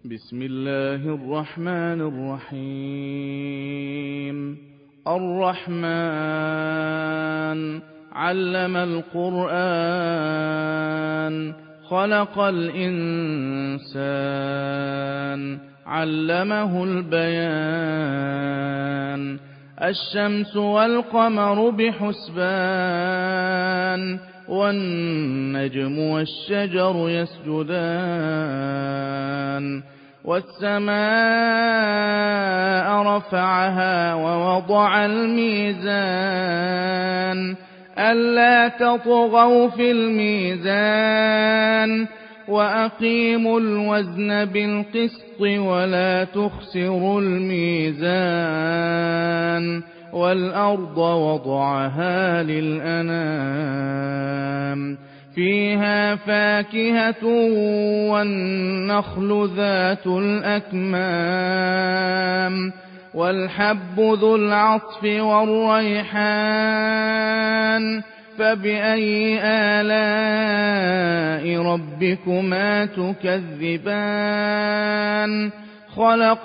بسم الله الرحمن الرحيم. الرحمن علم القرآن خلق الإنسان علمه البيان. الشمس والقمر بحسبان والنجم والشجر يسجدان. والسماء رفعها ووضع الميزان ألا تطغوا في الميزان وأقيموا الوزن بالقسط ولا تخسروا الميزان. والأرض وضعها للأنام فيها فاكهة والنخل ذات الأكمام والحب ذو العصف والريحان. فبأي آلاء ربكما تكذبان؟ خلق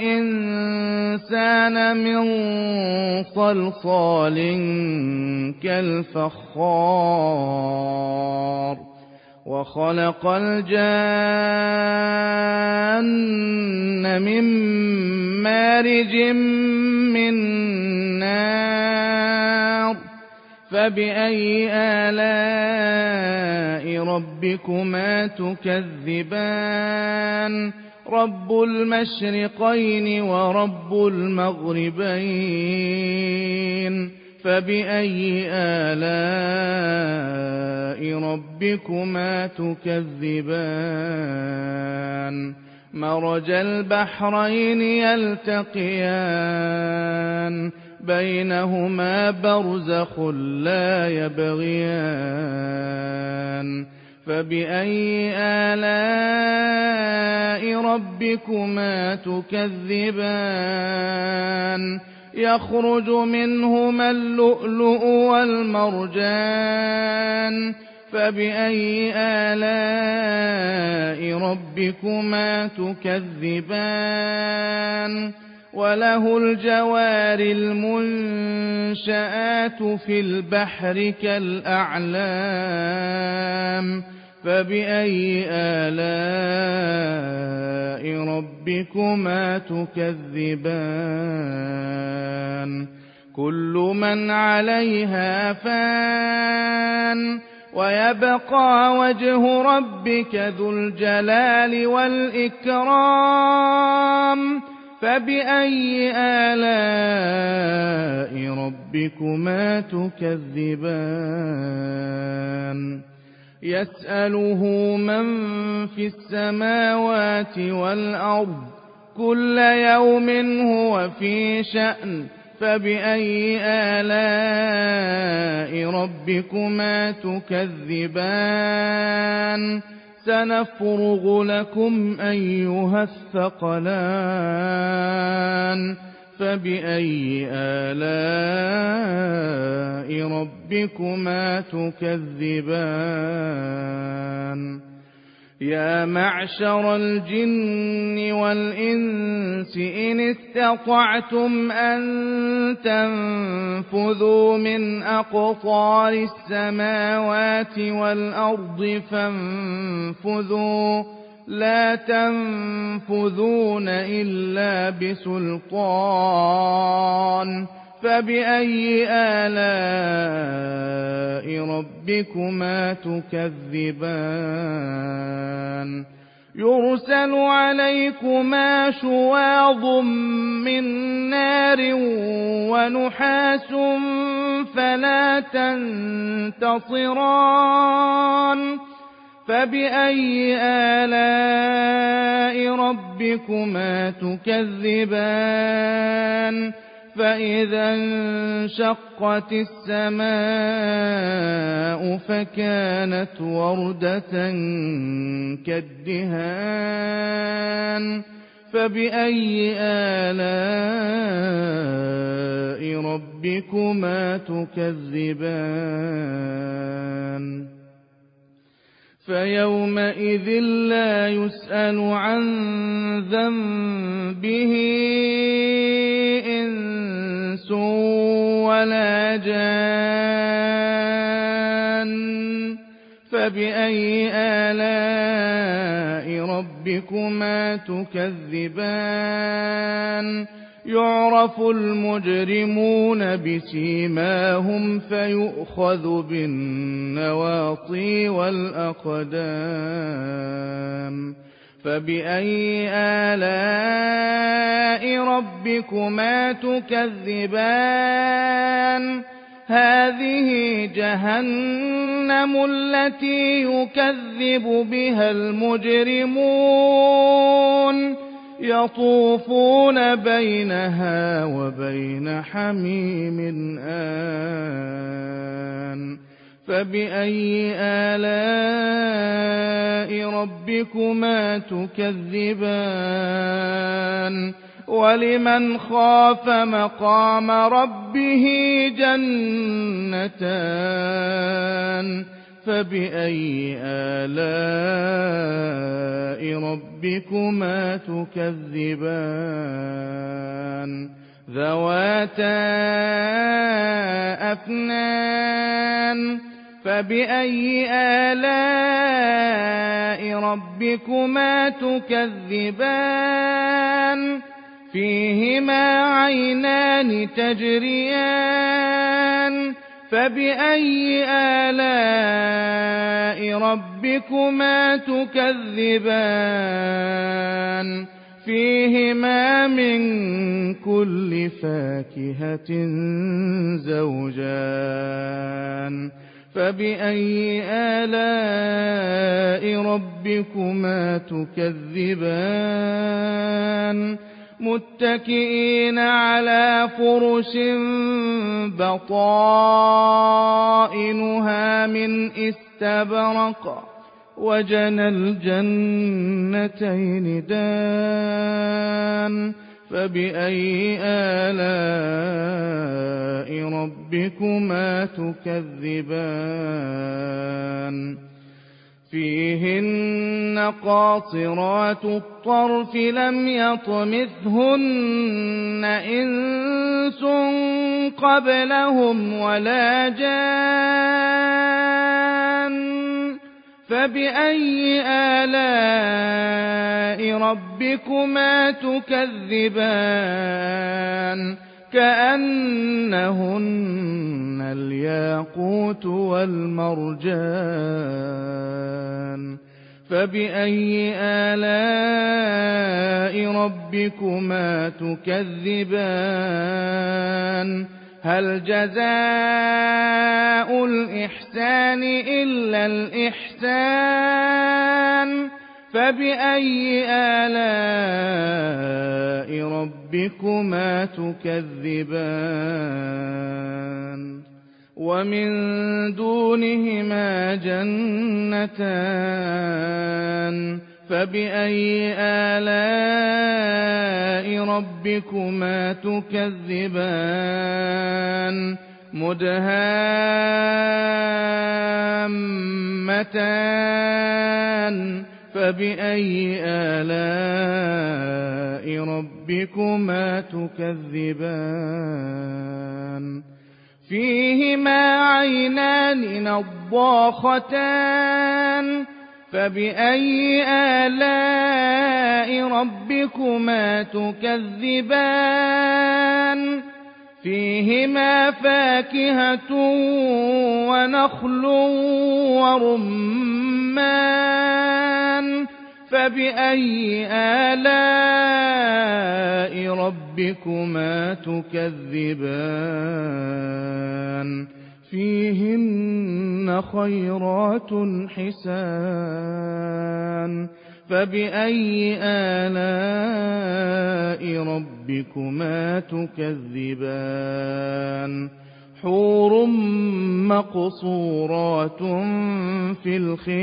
الإنسان من صلصال كالفخار وخلق الجان من مارج من نار. فبأي آلاء ربكما تكذبان؟ رب المشرقين ورب المغربين. فبأي آلاء ربكما تكذبان؟ مرج البحرين يلتقيان بينهما برزخ لا يبغيان. فبأي آلاء ربكما تكذبان؟ يخرج منهما اللؤلؤ والمرجان. فبأي آلاء ربكما تكذبان؟ وله الجوار المنشآت في البحر كالأعلام. فبأي آلاء ربكما تكذبان؟ كل من عليها فان ويبقى وجه ربك ذو الجلال والإكرام. فبأي آلاء ربكما تكذبان؟ يسأله من في السماوات والأرض كل يوم هو في شأن. فبأي آلاء ربكما تكذبان؟ سنفرغ لكم أيها الثقلان. فبأي آلاء ربكما تكذبان؟ يا معشر الجن والإنس إن استطعتم أن تنفذوا من أقطار السماوات والأرض فانفذوا لا تنفذون إلا بسلطان. فبأي آلاء ربكما تكذبان؟ يرسل عليكما شواظ من نار ونحاس فلا تنتصران. فبأي آلاء ربكما تكذبان؟ فإذا انشقت السماء فكانت وردة كالدهان. فبأي آلاء ربكما تكذبان؟ فيومئذ لا يسأل عن ذنبه إنس ولا جان فبأي آلاء ربكما تكذبان يعرف المجرمون بسيماهم فيؤخذ بالنواصي والأقدام فبأي آلاء ربكما تكذبان هذه جهنم التي يكذب بها المجرمون يطوفون بينها وبين حميم آن فبأي آلاء ربكما تكذبان ولمن خاف مقام ربه جنتان فبأي آلاء ربكما تكذبان ذواتا أفنان فبأي آلاء ربكما تكذبان فيهما عينان تجريان فبأي آلاء ربكما تكذبان فيهما من كل فاكهة زوجان فبأي آلاء ربكما تكذبان متكئين على فرش بطائنها من استبرق وجنى الجنتين دان فبأي آلاء ربكما تكذبان فيهن قاصرات الطرف لم يطمثهن إنس قبلهم ولا جان فبأي آلاء ربكما تكذبان كأنهن الياقوت والمرجان فبأي آلاء ربكما تكذبان هل جزاء الإحسان إلا الإحسان فبأي آلاء ربكما تكذبان ومن دونهما جنتان فبأي آلاء ربكما تكذبان مدهامتان فبأي آلاء ربكما تكذبان فيهما عينان نضاختان فبأي آلاء ربكما تكذبان فيهما فاكهة ونخل ورمان فبأي آلاء ربكما تكذبان فيهن خيرات حسان فبأي آلاء ربكما تكذبان حور مقصورات في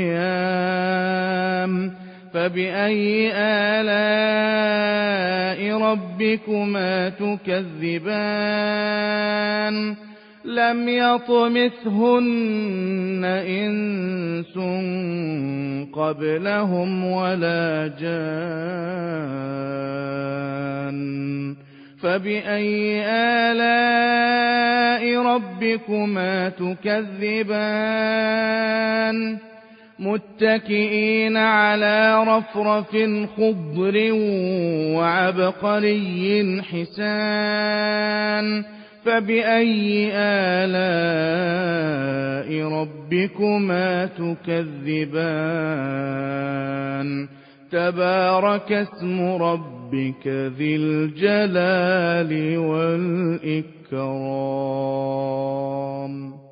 الخيام فبأي آلاء ربكما تكذبان لم يطمثهن إنس قبلهم ولا جان فبأي آلاء ربكما تكذبان متكئين على رفرف خضر وعبقري حسان فبأي آلاء ربكما تكذبان تبارك اسم ربك ذي الجلال والإكرام